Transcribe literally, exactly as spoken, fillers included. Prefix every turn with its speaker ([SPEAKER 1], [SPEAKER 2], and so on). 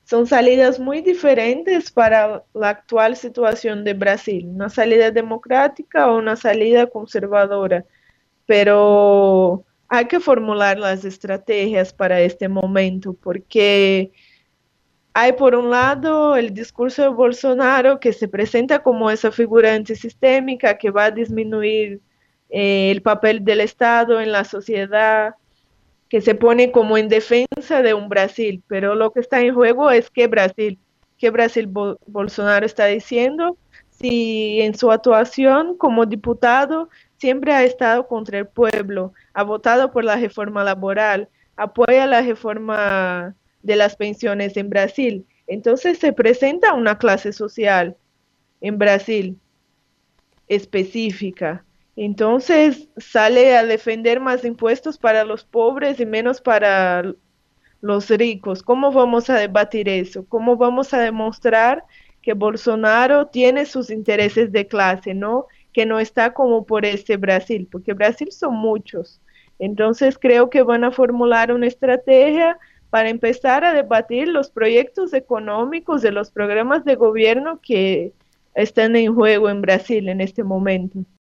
[SPEAKER 1] son salidas muy diferentes para la actual situación de Brasil, una salida democrática o una salida conservadora, pero hay que formular las estrategias para este momento, porque hay por un lado el discurso de Bolsonaro que se presenta como esa figura antisistémica que va a disminuir eh, el papel del Estado en la sociedad, que se pone como en defensa de un Brasil, pero lo que está en juego es que Brasil, que Brasil Bo Bolsonaro está diciendo, si en su actuación como diputado siempre ha estado contra el pueblo, ha votado por la reforma laboral, apoya la reforma de las pensiones en Brasil. Entonces se presenta una clase social en Brasil específica. Entonces sale a defender más impuestos para los pobres y menos para los ricos. ¿Cómo vamos a debatir eso? ¿Cómo vamos a demostrar que Bolsonaro tiene sus intereses de clase, ¿no? Que no está como por este Brasil, porque Brasil son muchos. Entonces creo que van a formular una estrategia para empezar a debatir los proyectos económicos de los programas de gobierno que están en juego en Brasil en este momento.